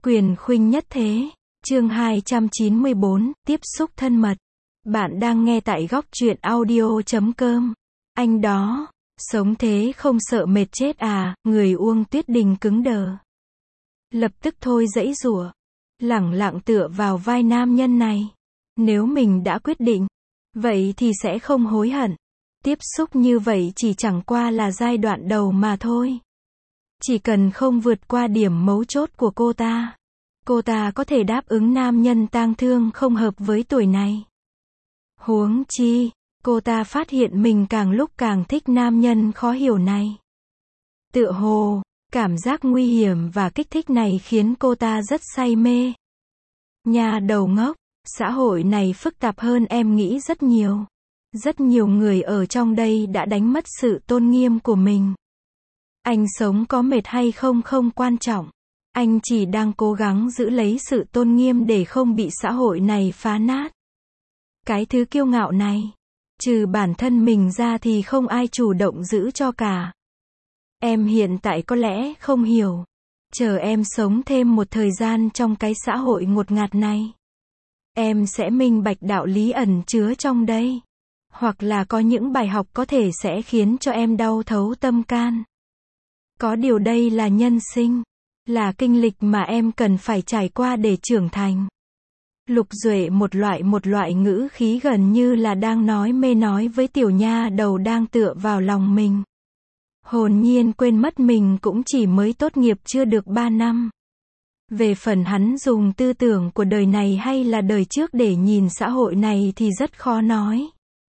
Quyền khuynh nhất thế. Chương 294, tiếp xúc thân mật. Bạn đang nghe tại góc truyện audio.com. Anh đó, sống thế không sợ mệt chết à, người Uông Tuyết Đình cứng đờ. Lập tức thôi giãy giụa, lẳng lặng tựa vào vai nam nhân này. Nếu mình đã quyết định, vậy thì sẽ không hối hận. Tiếp xúc như vậy chỉ chẳng qua là giai đoạn đầu mà thôi. Chỉ cần không vượt qua điểm mấu chốt của cô ta có thể đáp ứng nam nhân tang thương không hợp với tuổi này. Huống chi, cô ta phát hiện mình càng lúc càng thích nam nhân khó hiểu này. Tựa hồ, cảm giác nguy hiểm và kích thích này khiến cô ta rất say mê. Nhà đầu ngốc, xã hội này phức tạp hơn em nghĩ rất nhiều. Rất nhiều người ở trong đây đã đánh mất sự tôn nghiêm của mình. Anh sống có mệt hay không không quan trọng. Anh chỉ đang cố gắng giữ lấy sự tôn nghiêm để không bị xã hội này phá nát. Cái thứ kiêu ngạo này, trừ bản thân mình ra thì không ai chủ động giữ cho cả. Em hiện tại có lẽ không hiểu. Chờ em sống thêm một thời gian trong cái xã hội ngột ngạt này, em sẽ minh bạch đạo lý ẩn chứa trong đây. Hoặc là có những bài học có thể sẽ khiến cho em đau thấu tâm can. Có điều đây là nhân sinh, là kinh lịch mà em cần phải trải qua để trưởng thành. Lục Duệ một loại ngữ khí gần như là đang nói mê nói với tiểu nha đầu đang tựa vào lòng mình. Hồn nhiên quên mất mình cũng chỉ mới tốt nghiệp chưa được 3 năm. Về phần hắn dùng tư tưởng của đời này hay là đời trước để nhìn xã hội này thì rất khó nói.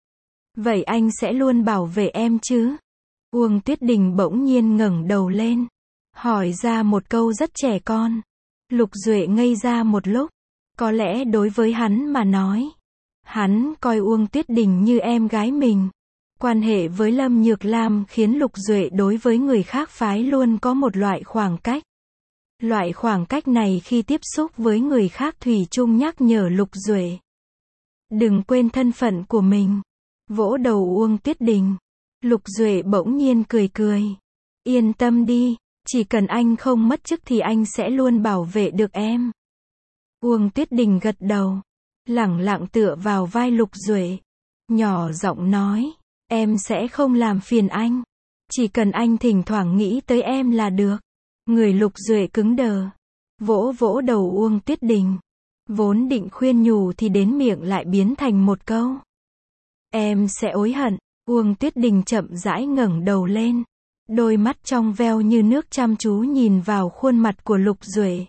Vậy anh sẽ luôn bảo vệ em chứ? Uông Tuyết Đình bỗng nhiên ngẩng đầu lên, hỏi ra một câu rất trẻ con. Lục Duệ ngây ra một lúc. Có lẽ đối với hắn mà nói, hắn coi Uông Tuyết Đình như em gái mình. Quan hệ với Lâm Nhược Lam khiến Lục Duệ đối với người khác phái luôn có một loại khoảng cách. Loại khoảng cách này khi tiếp xúc với người khác thủy chung nhắc nhở Lục Duệ đừng quên thân phận của mình. Vỗ đầu Uông Tuyết Đình, Lục Duệ bỗng nhiên cười cười. Yên tâm đi, chỉ cần anh không mất chức thì anh sẽ luôn bảo vệ được em. Uông Tuyết Đình gật đầu, lẳng lặng tựa vào vai Lục Duệ, nhỏ giọng nói, em sẽ không làm phiền anh. Chỉ cần anh thỉnh thoảng nghĩ tới em là được. Người Lục Duệ cứng đờ, vỗ vỗ đầu Uông Tuyết Đình. Vốn định khuyên nhủ thì đến miệng lại biến thành một câu. Em sẽ hối hận. Uông Tuyết Đình chậm rãi ngẩng đầu lên. Đôi mắt trong veo như nước chăm chú nhìn vào khuôn mặt của Lục Duệ.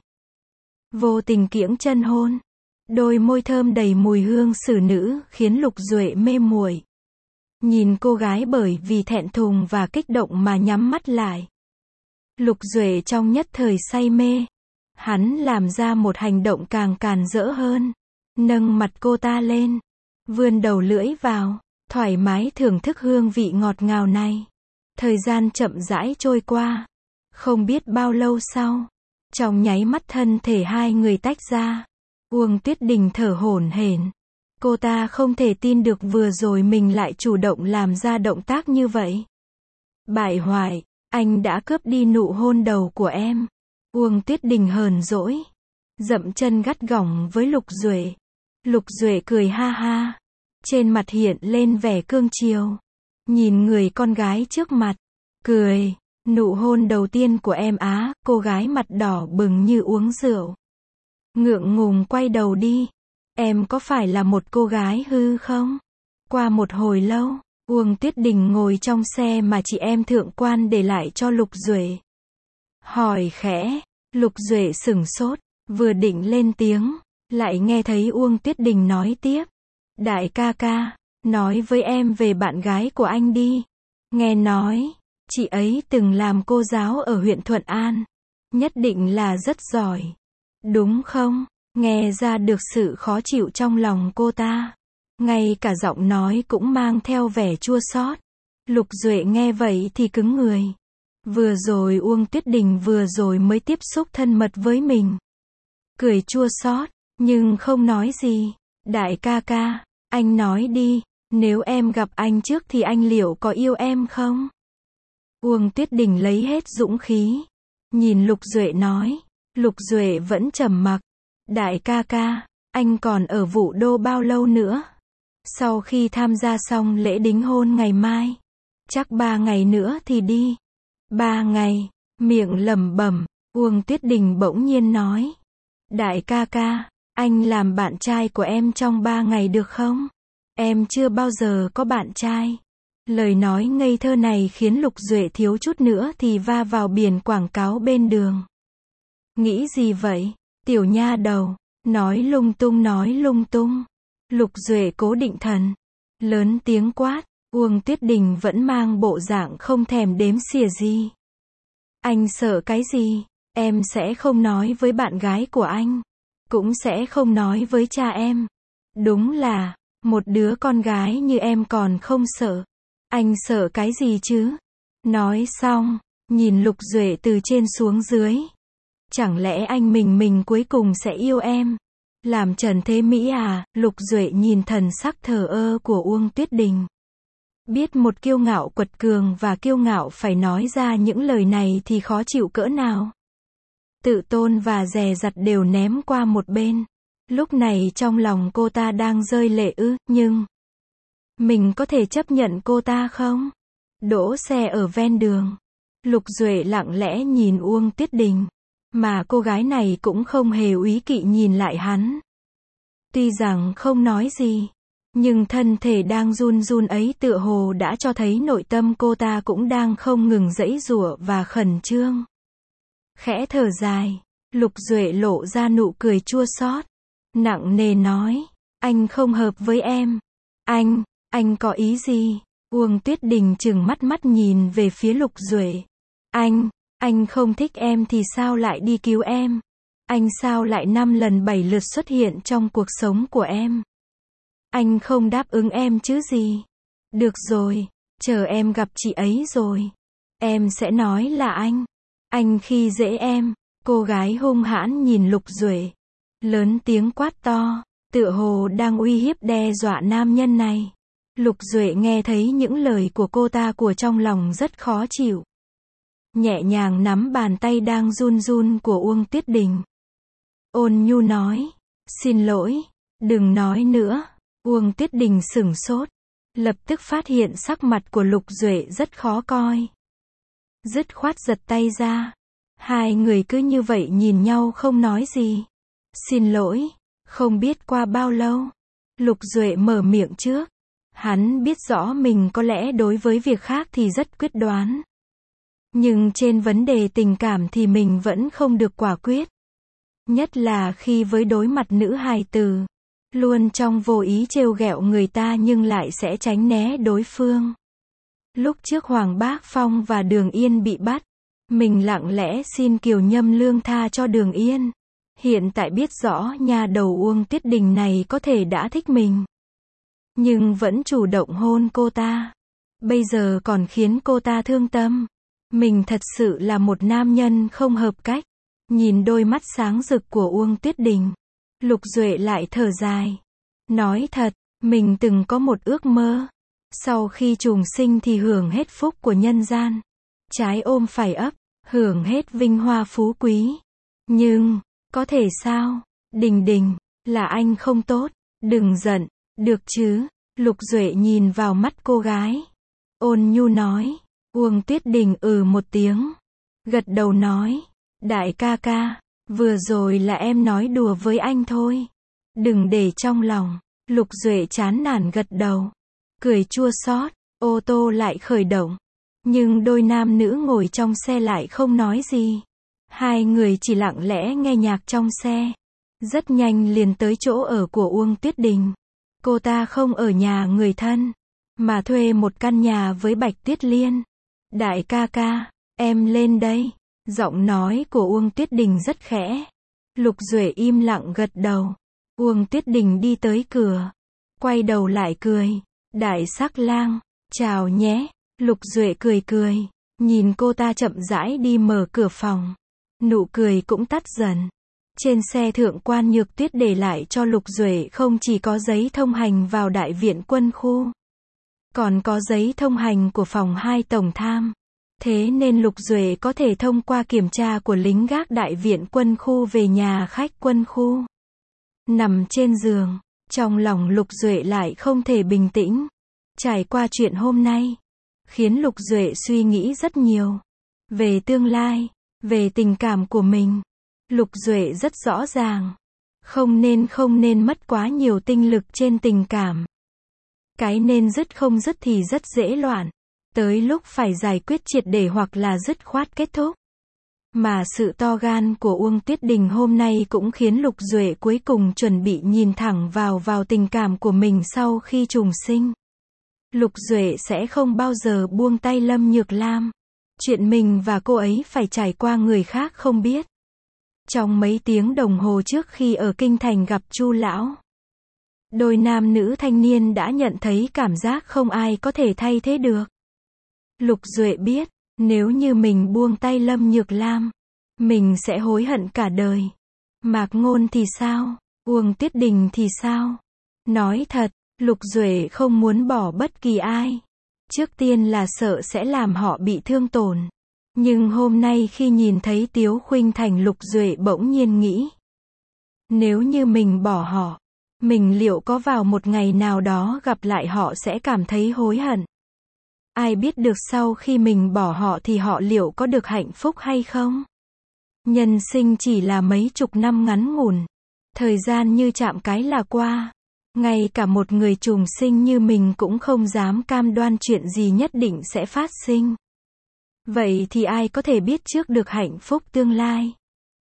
Vô tình kiễng chân hôn. Đôi môi thơm đầy mùi hương xử nữ khiến Lục Duệ mê muội. Nhìn cô gái bởi vì thẹn thùng và kích động mà nhắm mắt lại. Lục Duệ trong nhất thời say mê. Hắn làm ra một hành động càng càn rỡ hơn. Nâng mặt cô ta lên, vươn đầu lưỡi vào, thoải mái thưởng thức hương vị ngọt ngào này. Thời gian chậm rãi trôi qua. Không biết bao lâu sau, trong nháy mắt thân thể hai người tách ra. Uông Tuyết Đình thở hổn hển. Cô ta không thể tin được vừa rồi mình lại chủ động làm ra động tác như vậy. Bại hoại, anh đã cướp đi nụ hôn đầu của em. Uông Tuyết Đình hờn dỗi, dậm chân gắt gỏng với Lục Duệ. Lục Duệ cười ha ha, trên mặt hiện lên vẻ cương chiều. Nhìn người con gái trước mặt, cười, nụ hôn đầu tiên của em á. Cô gái mặt đỏ bừng như uống rượu, ngượng ngùng quay đầu đi. Em có phải là một cô gái hư không? Qua một hồi lâu, Uông Tuyết Đình ngồi trong xe mà chị em thượng quan để lại cho Lục Duệ. Hỏi khẽ. Lục Duệ sửng sốt, vừa định lên tiếng, lại nghe thấy Uông Tuyết Đình nói tiếp. Đại ca ca, nói với em về bạn gái của anh đi. Nghe nói, chị ấy từng làm cô giáo ở huyện Thuận An. Nhất định là rất giỏi. Đúng không? Nghe ra được sự khó chịu trong lòng cô ta. Ngay cả giọng nói cũng mang theo vẻ chua xót. Lục Duệ nghe vậy thì cứng người. Vừa rồi Uông Tuyết Đình vừa rồi mới tiếp xúc thân mật với mình. Cười chua xót, nhưng không nói gì. Đại ca ca, anh nói đi, nếu em gặp anh trước thì anh liệu có yêu em không? Uông Tuyết Đình lấy hết dũng khí, nhìn Lục Duệ nói, Lục Duệ vẫn trầm mặc. Đại ca ca, anh còn ở Vũ Đô bao lâu nữa? Sau khi tham gia xong lễ đính hôn ngày mai. Chắc 3 ngày nữa thì đi. 3 ngày, miệng lẩm bẩm, Uông Tuyết Đình bỗng nhiên nói. Đại ca ca, anh làm bạn trai của em trong 3 ngày được không? Em chưa bao giờ có bạn trai. Lời nói ngây thơ này khiến Lục Duệ thiếu chút nữa thì va vào biển quảng cáo bên đường. Nghĩ gì vậy? Tiểu nha đầu, nói lung tung nói lung tung. Lục Duệ cố định thần, lớn tiếng quát. Uông Tuyết Đình vẫn mang bộ dạng không thèm đếm xỉa gì. Anh sợ cái gì? Em sẽ không nói với bạn gái của anh. Cũng sẽ không nói với cha em. Đúng là, một đứa con gái như em còn không sợ. Anh sợ cái gì chứ? Nói xong, nhìn Lục Duệ từ trên xuống dưới. Chẳng lẽ anh mình cuối cùng sẽ yêu em? Làm Trần Thế Mỹ à? Lục Duệ nhìn thần sắc thờ ơ của Uông Tuyết Đình. Biết một kiêu ngạo quật cường và kiêu ngạo phải nói ra những lời này thì khó chịu cỡ nào. Tự tôn và dè dặt đều ném qua một bên. Lúc này trong lòng cô ta đang rơi lệ nhưng mình có thể chấp nhận cô ta không? Đỗ xe ở ven đường. Lục Duệ lặng lẽ nhìn Uông Tuyết Đình. Mà cô gái này cũng không hề úy kỵ nhìn lại hắn. Tuy rằng không nói gì, nhưng thân thể đang run run ấy tựa hồ đã cho thấy nội tâm cô ta cũng đang không ngừng giãy giụa và khẩn trương. Khẽ thở dài, Lục Duệ lộ ra nụ cười chua xót, nặng nề nói, anh không hợp với em. Anh có ý gì? Uông Tuyết Đình trừng mắt nhìn về phía Lục Duệ. Anh không thích em thì sao lại đi cứu em? Anh sao lại 5 lần 7 lượt xuất hiện trong cuộc sống của em? Anh không đáp ứng em chứ gì? Được rồi, chờ em gặp chị ấy rồi. Em sẽ nói là anh khi dễ em. Cô gái hung hãn nhìn Lục Duệ. Lớn tiếng quát to, tựa hồ đang uy hiếp đe dọa nam nhân này. Lục Duệ nghe thấy những lời của cô ta của trong lòng rất khó chịu. Nhẹ nhàng nắm bàn tay đang run run của Uông Tuyết Đình. Ôn nhu nói, xin lỗi, đừng nói nữa. Uông Tuyết Đình sửng sốt, lập tức phát hiện sắc mặt của Lục Duệ rất khó coi. Dứt khoát giật tay ra. Hai người cứ như vậy nhìn nhau không nói gì. Xin lỗi, không biết qua bao lâu. Lục Duệ mở miệng trước. Hắn biết rõ mình có lẽ đối với việc khác thì rất quyết đoán. Nhưng trên vấn đề tình cảm thì mình vẫn không được quả quyết. Nhất là khi với đối mặt nữ hài tử. Luôn trong vô ý trêu ghẹo người ta nhưng lại sẽ tránh né đối phương. Lúc trước Hoàng Bác Phong và Đường Yên bị bắt. Mình lặng lẽ xin Kiều Nhâm Lương tha cho Đường Yên. Hiện tại biết rõ nhà đầu Uông Tuyết Đình này có thể đã thích mình. Nhưng vẫn chủ động hôn cô ta. Bây giờ còn khiến cô ta thương tâm. Mình thật sự là một nam nhân không hợp cách. Nhìn đôi mắt sáng rực của Uông Tuyết Đình. Lục Duệ lại thở dài. Nói thật, mình từng có một ước mơ. Sau khi trùng sinh thì hưởng hết phúc của nhân gian. Trái ôm phải ấp, hưởng hết vinh hoa phú quý. Nhưng, có thể sao? Đình Đình, là anh không tốt. Đừng giận, được chứ? Lục Duệ nhìn vào mắt cô gái. Ôn nhu nói. Uông Tuyết Đình một tiếng. Gật đầu nói. Đại ca ca, vừa rồi là em nói đùa với anh thôi. Đừng để trong lòng. Lục Duệ chán nản gật đầu. Cười chua xót. Ô tô lại khởi động. Nhưng đôi nam nữ ngồi trong xe lại không nói gì. Hai người chỉ lặng lẽ nghe nhạc trong xe. Rất nhanh liền tới chỗ ở của Uông Tuyết Đình. Cô ta không ở nhà người thân, mà thuê một căn nhà với Bạch Tuyết Liên. Đại ca ca, em lên đây. Giọng nói của Uông Tuyết Đình rất khẽ. Lục Duệ im lặng gật đầu. Uông Tuyết Đình đi tới cửa. Quay đầu lại cười. Đại sắc lang, chào nhé. Lục Duệ cười. Nhìn cô ta chậm rãi đi mở cửa phòng. Nụ cười cũng tắt dần. Trên xe Thượng quan Nhược Tuyết để lại cho Lục Duệ không chỉ có giấy thông hành vào Đại viện quân khu. Còn có giấy thông hành của phòng 2 tổng tham. Thế nên Lục Duệ có thể thông qua kiểm tra của lính gác đại viện quân khu về nhà khách quân khu. Nằm trên giường, trong lòng Lục Duệ lại không thể bình tĩnh. Trải qua chuyện hôm nay, khiến Lục Duệ suy nghĩ rất nhiều. Về tương lai, về tình cảm của mình. Lục Duệ rất rõ ràng. Không nên mất quá nhiều tinh lực trên tình cảm. Cái nên dứt không dứt thì rất dễ loạn. Tới lúc phải giải quyết triệt để hoặc là dứt khoát kết thúc. Mà sự to gan của Uông Tuyết Đình hôm nay cũng khiến Lục Duệ cuối cùng chuẩn bị nhìn thẳng vào tình cảm của mình sau khi trùng sinh. Lục Duệ sẽ không bao giờ buông tay Lâm Nhược Lam. Chuyện mình và cô ấy phải trải qua người khác không biết. Trong mấy tiếng đồng hồ trước khi ở kinh thành gặp Chu lão, đôi nam nữ thanh niên đã nhận thấy cảm giác không ai có thể thay thế được. Lục Duệ biết, nếu như mình buông tay Lâm Nhược Lam, mình sẽ hối hận cả đời. Mạc Ngôn thì sao? Uông Tuyết Đình thì sao? Nói thật, Lục Duệ không muốn bỏ bất kỳ ai. Trước tiên là sợ sẽ làm họ bị thương tổn. Nhưng hôm nay khi nhìn thấy Tiếu Khuynh Thành, Lục Duệ bỗng nhiên nghĩ. Nếu như mình bỏ họ, mình liệu có vào một ngày nào đó gặp lại họ sẽ cảm thấy hối hận. Ai biết được sau khi mình bỏ họ thì họ liệu có được hạnh phúc hay không? Nhân sinh chỉ là mấy chục năm ngắn ngủn. Thời gian như chạm cái là qua. Ngay cả một người trùng sinh như mình cũng không dám cam đoan chuyện gì nhất định sẽ phát sinh. Vậy thì ai có thể biết trước được hạnh phúc tương lai?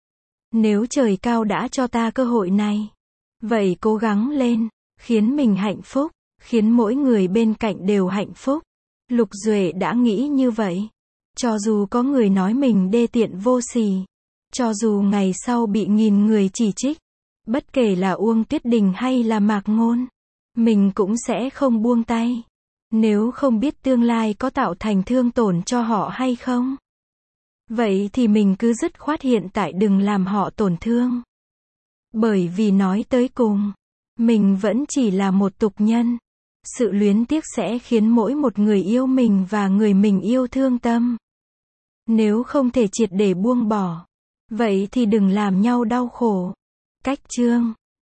Nếu trời cao đã cho ta cơ hội này, vậy cố gắng lên, khiến mình hạnh phúc, khiến mỗi người bên cạnh đều hạnh phúc. Lục Duệ đã nghĩ như vậy. Cho dù có người nói mình đê tiện vô sỉ, cho dù ngày sau bị nghìn người chỉ trích, bất kể là Uông Tuyết Đình hay là Mạc Ngôn, mình cũng sẽ không buông tay. Nếu không biết tương lai có tạo thành thương tổn cho họ hay không, vậy thì mình cứ dứt khoát hiện tại đừng làm họ tổn thương. Bởi vì nói tới cùng, mình vẫn chỉ là một tục nhân. Sự luyến tiếc sẽ khiến mỗi một người yêu mình và người mình yêu thương tâm. Nếu không thể triệt để buông bỏ, vậy thì đừng làm nhau đau khổ. Cách chương